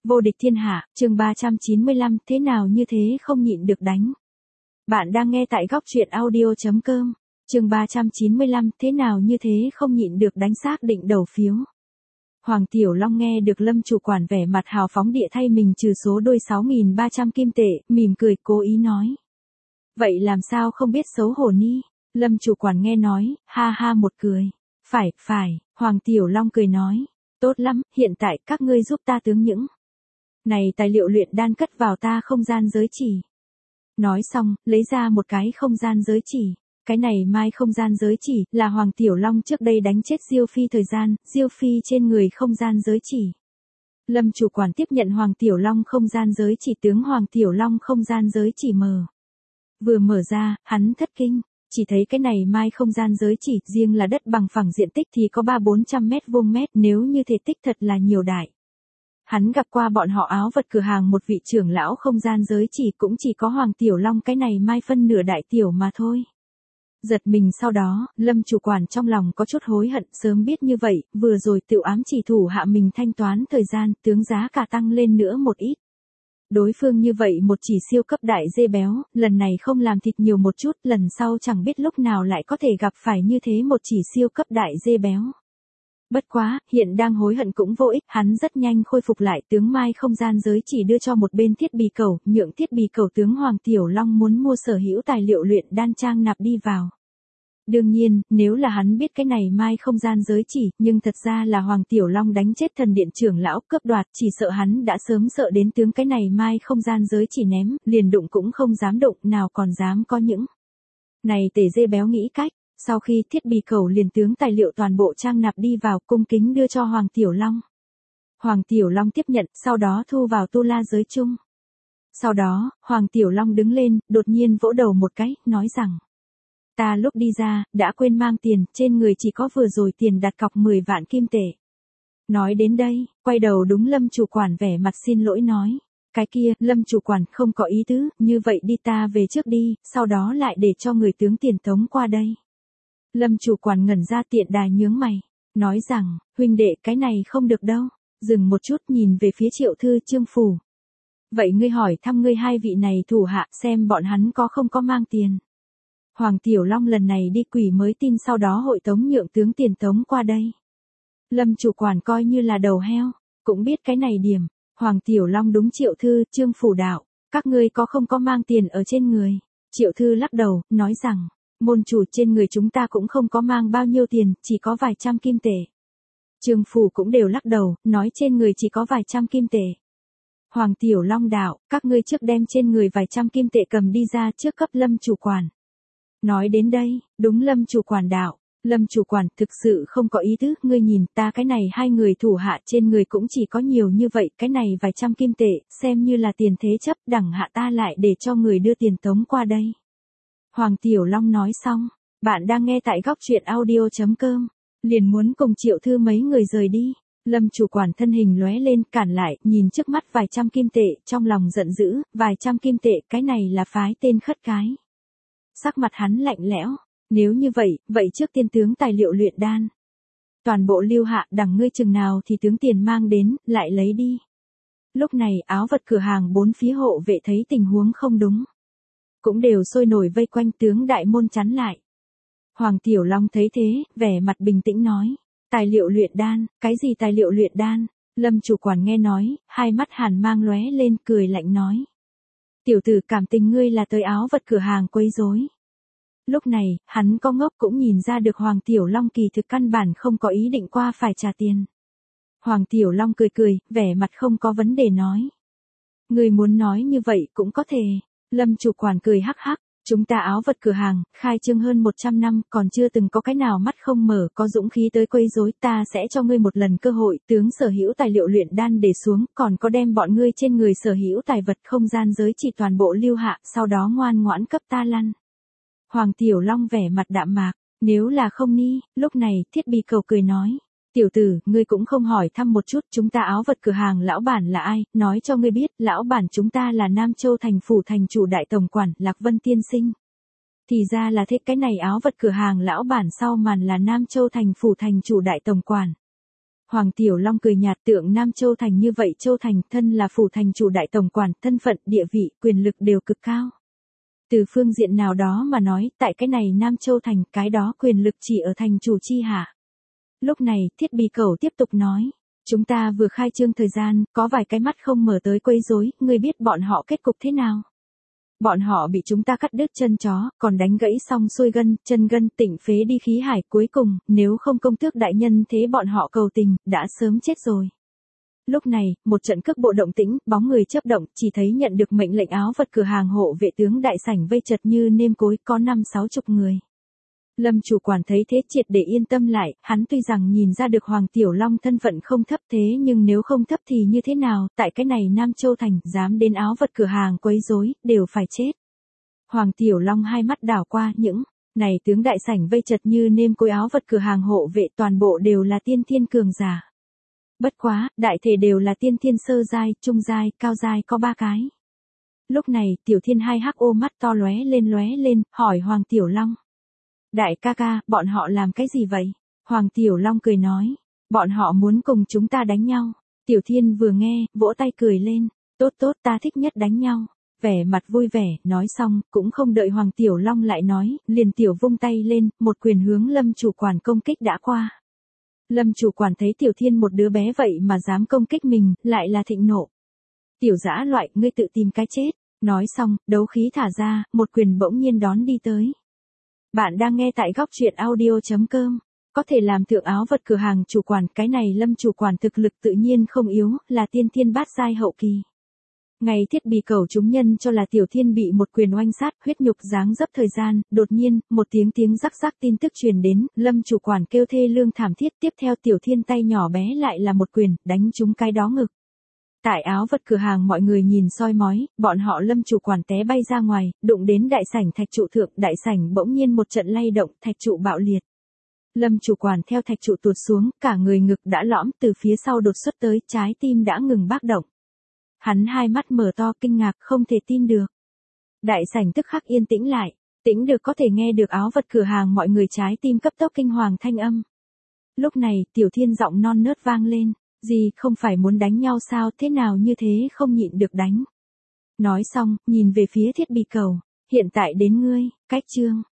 Vô địch thiên hạ, chương 395, thế nào như thế không nhịn được đánh. Bạn đang nghe tại góc truyện audio.com, chương 395, thế nào như thế không nhịn được đánh xác định đầu phiếu. Hoàng Tiểu Long nghe được Lâm chủ quản vẻ mặt hào phóng địa thay mình trừ số đôi 6.300 kim tệ, mỉm cười cố ý nói. Vậy làm sao không biết xấu hổ ni? Lâm chủ quản nghe nói, ha ha một cười. Phải, Hoàng Tiểu Long cười nói. Tốt lắm, hiện tại các ngươi giúp ta tướng những này tài liệu luyện đan cất vào ta không gian giới chỉ. Nói xong, lấy ra một cái không gian giới chỉ. Cái này mai không gian giới chỉ là Hoàng Tiểu Long trước đây đánh chết Diêu Phi thời gian, Diêu Phi trên người không gian giới chỉ. Lâm chủ quản tiếp nhận Hoàng Tiểu Long không gian giới chỉ, tướng Hoàng Tiểu Long không gian giới chỉ mở. Vừa mở ra, hắn thất kinh. Chỉ thấy cái này mai không gian giới chỉ riêng là đất bằng phẳng diện tích thì có 300-400 mét vuông mét, nếu như thể tích thật là nhiều đại. Hắn gặp qua bọn họ áo vật cửa hàng một vị trưởng lão không gian giới chỉ cũng chỉ có Hoàng Tiểu Long cái này mai phân nửa đại tiểu mà thôi. Giật mình sau đó, Lâm chủ quản trong lòng có chút hối hận, sớm biết như vậy, vừa rồi tự ám chỉ thủ hạ mình thanh toán thời gian, tướng giá cả tăng lên nữa một ít. Đối phương như vậy một chỉ siêu cấp đại dê béo, lần này không làm thịt nhiều một chút, lần sau chẳng biết lúc nào lại có thể gặp phải như thế một chỉ siêu cấp đại dê béo. Bất quá, hiện đang hối hận cũng vô ích, hắn rất nhanh khôi phục lại, tướng mai không gian giới chỉ đưa cho một bên thiết bị cầu, nhượng thiết bị cầu tướng Hoàng Tiểu Long muốn mua sở hữu tài liệu luyện đan trang nạp đi vào. Đương nhiên, nếu là hắn biết cái này mai không gian giới chỉ, nhưng thật ra là Hoàng Tiểu Long đánh chết thần điện trưởng lão cướp đoạt, chỉ sợ hắn đã sớm sợ đến tướng cái này mai không gian giới chỉ ném, liền đụng cũng không dám đụng, nào còn dám có những này tể dê béo nghĩ cách. Sau khi thiết bị cầu liền tướng tài liệu toàn bộ trang nạp đi vào, cung kính đưa cho Hoàng Tiểu Long. Hoàng Tiểu Long tiếp nhận, sau đó thu vào tu la giới chung. Sau đó, Hoàng Tiểu Long đứng lên, đột nhiên vỗ đầu một cái, nói rằng. Ta lúc đi ra, đã quên mang tiền, trên người chỉ có vừa rồi tiền đặt cọc 10 vạn kim tệ. Nói đến đây, quay đầu đúng Lâm chủ quản vẻ mặt xin lỗi nói. Cái kia, Lâm chủ quản không có ý tứ, như vậy đi ta về trước đi, sau đó lại để cho người tướng tiền tống qua đây. Lâm chủ quản ngẩn ra tiện đà nhướng mày, nói rằng, huynh đệ cái này không được đâu, dừng một chút nhìn về phía Triệu Thư Trương Phủ. Vậy ngươi hỏi thăm ngươi hai vị này thủ hạ xem bọn hắn có không có mang tiền. Hoàng Tiểu Long lần này đi quỷ mới tin sau đó hội tống nhượng tướng tiền tống qua đây. Lâm chủ quản coi như là đầu heo, cũng biết cái này điểm, Hoàng Tiểu Long đúng Triệu Thư Trương Phủ đạo, các ngươi có không có mang tiền ở trên người. Triệu Thư lắc đầu, nói rằng. Môn chủ trên người chúng ta cũng không có mang bao nhiêu tiền, chỉ có vài trăm kim tệ. Trương Phủ cũng đều lắc đầu, nói trên người chỉ có vài trăm kim tệ. Hoàng Tiểu Long đạo, các ngươi trước đem trên người vài trăm kim tệ cầm đi ra trước cấp Lâm chủ quản. Nói đến đây, đúng Lâm chủ quản đạo, Lâm chủ quản thực sự không có ý tứ, ngươi nhìn ta cái này hai người thủ hạ trên người cũng chỉ có nhiều như vậy, cái này vài trăm kim tệ, xem như là tiền thế chấp, đẳng hạ ta lại để cho người đưa tiền tống qua đây. Hoàng Tiểu Long nói xong, bạn đang nghe tại góc truyện audio.com, liền muốn cùng Triệu Thư mấy người rời đi. Lâm chủ quản thân hình lóe lên cản lại, nhìn trước mắt vài trăm kim tệ, trong lòng giận dữ, vài trăm kim tệ, cái này là phái tên khất cái. Sắc mặt hắn lạnh lẽo, nếu như vậy trước tiên tướng tài liệu luyện đan. Toàn bộ lưu hạ đằng ngươi chừng nào thì tướng tiền mang đến, lại lấy đi. Lúc này áo vật cửa hàng bốn phía hộ vệ thấy tình huống không đúng. Cũng đều sôi nổi vây quanh tướng đại môn chắn lại. Hoàng Tiểu Long thấy thế, vẻ mặt bình tĩnh nói. Tài liệu luyện đan, cái gì tài liệu luyện đan? Lâm chủ quản nghe nói, hai mắt hàn mang lóe lên cười lạnh nói. Tiểu tử cảm tình ngươi là tới áo vật cửa hàng quấy rối. Lúc này, hắn có ngốc cũng nhìn ra được Hoàng Tiểu Long kỳ thực căn bản không có ý định qua phải trả tiền. Hoàng Tiểu Long cười, vẻ mặt không có vấn đề nói. Ngươi muốn nói như vậy cũng có thể. Lâm chủ quản cười hắc hắc, chúng ta áo vật cửa hàng, khai trương hơn 100 năm, còn chưa từng có cái nào mắt không mở, có dũng khí tới quấy rối, ta sẽ cho ngươi một lần cơ hội, tướng sở hữu tài liệu luyện đan để xuống, còn có đem bọn ngươi trên người sở hữu tài vật không gian giới chỉ toàn bộ lưu hạ, sau đó ngoan ngoãn cấp ta lăn. Hoàng Tiểu Long vẻ mặt đạm mạc, nếu là không ni, lúc này, thiết bị cầu cười nói. Tiểu tử, ngươi cũng không hỏi thăm một chút, chúng ta áo vật cửa hàng lão bản là ai, nói cho ngươi biết, lão bản chúng ta là Nam Châu thành phủ thành chủ đại tổng quản, Lạc Vân tiên sinh. Thì ra là thế, cái này áo vật cửa hàng lão bản sau màn là Nam Châu thành phủ thành chủ đại tổng quản. Hoàng Tiểu Long cười nhạt, tượng Nam Châu Thành như vậy, Châu Thành thân là phủ thành chủ đại tổng quản, thân phận, địa vị, quyền lực đều cực cao. Từ phương diện nào đó mà nói, tại cái này Nam Châu Thành, cái đó quyền lực chỉ ở thành chủ chi hạ. Lúc này, Thiết Bì Cẩu tiếp tục nói, chúng ta vừa khai trương thời gian, có vài cái mắt không mở tới quấy rối, ngươi biết bọn họ kết cục thế nào? Bọn họ bị chúng ta cắt đứt chân chó, còn đánh gãy xong xuôi gân, chân gân, tịnh phế đi khí hải, cuối cùng, nếu không công tước đại nhân thế bọn họ cầu tình, đã sớm chết rồi. Lúc này, một trận cước bộ động tĩnh, bóng người chớp động, chỉ thấy nhận được mệnh lệnh áo vật cửa hàng hộ vệ tướng đại sảnh vây chật như nêm cối, có 5-60 người. Lâm chủ quản thấy thế triệt để yên tâm lại, hắn tuy rằng nhìn ra được Hoàng Tiểu Long thân phận không thấp thế nhưng nếu không thấp thì như thế nào, tại cái này Nam Châu Thành, dám đến áo vật cửa hàng quấy rối, đều phải chết. Hoàng Tiểu Long hai mắt đảo qua những này tướng đại sảnh vây chật như nêm cối, áo vật cửa hàng hộ vệ toàn bộ đều là tiên thiên cường giả. Bất quá, đại thể đều là tiên thiên sơ giai, trung giai, cao giai có 3 cái. Lúc này, Tiểu Thiên hai hắc ô mắt to lóe lên, hỏi Hoàng Tiểu Long. Đại ca ca, bọn họ làm cái gì vậy? Hoàng Tiểu Long cười nói, bọn họ muốn cùng chúng ta đánh nhau. Tiểu Thiên vừa nghe, vỗ tay cười lên, tốt tốt, ta thích nhất đánh nhau. Vẻ mặt vui vẻ, nói xong, cũng không đợi Hoàng Tiểu Long lại nói, liền tiểu vung tay lên, một quyền hướng Lâm chủ quản công kích đã qua. Lâm chủ quản thấy Tiểu Thiên một đứa bé vậy mà dám công kích mình, lại là thịnh nộ. Tiểu dã loại, ngươi tự tìm cái chết. Nói xong, đấu khí thả ra, một quyền bỗng nhiên đón đi tới. Bạn đang nghe tại góc truyện audio.com. Có thể làm thượng áo vật cửa hàng chủ quản, cái này Lâm chủ quản thực lực tự nhiên không yếu, là tiên thiên bát giai hậu kỳ. Ngày Thiết Bì Cẩu chúng nhân cho là Tiểu Thiên bị một quyền oanh sát, huyết nhục giáng dấp thời gian, đột nhiên, một tiếng rắc rắc tin tức truyền đến, Lâm chủ quản kêu thê lương thảm thiết, tiếp theo Tiểu Thiên tay nhỏ bé lại là một quyền, đánh trúng cái đó ngực. Tại áo vật cửa hàng mọi người nhìn soi mói, bọn họ Lâm chủ quản té bay ra ngoài, đụng đến đại sảnh thạch trụ thượng, đại sảnh bỗng nhiên một trận lay động, thạch trụ bạo liệt. Lâm chủ quản theo thạch trụ tuột xuống, cả người ngực đã lõm, từ phía sau đột xuất tới, trái tim đã ngừng bác động. Hắn hai mắt mở to kinh ngạc, không thể tin được. Đại sảnh tức khắc yên tĩnh lại, tĩnh được có thể nghe được áo vật cửa hàng mọi người trái tim cấp tốc kinh hoàng thanh âm. Lúc này, Tiểu Thiên giọng non nớt vang lên, gì không phải muốn đánh nhau sao, thế nào như thế không nhịn được đánh. Nói xong, nhìn về phía Thiết Bì Cẩu, hiện tại đến ngươi, cách chương.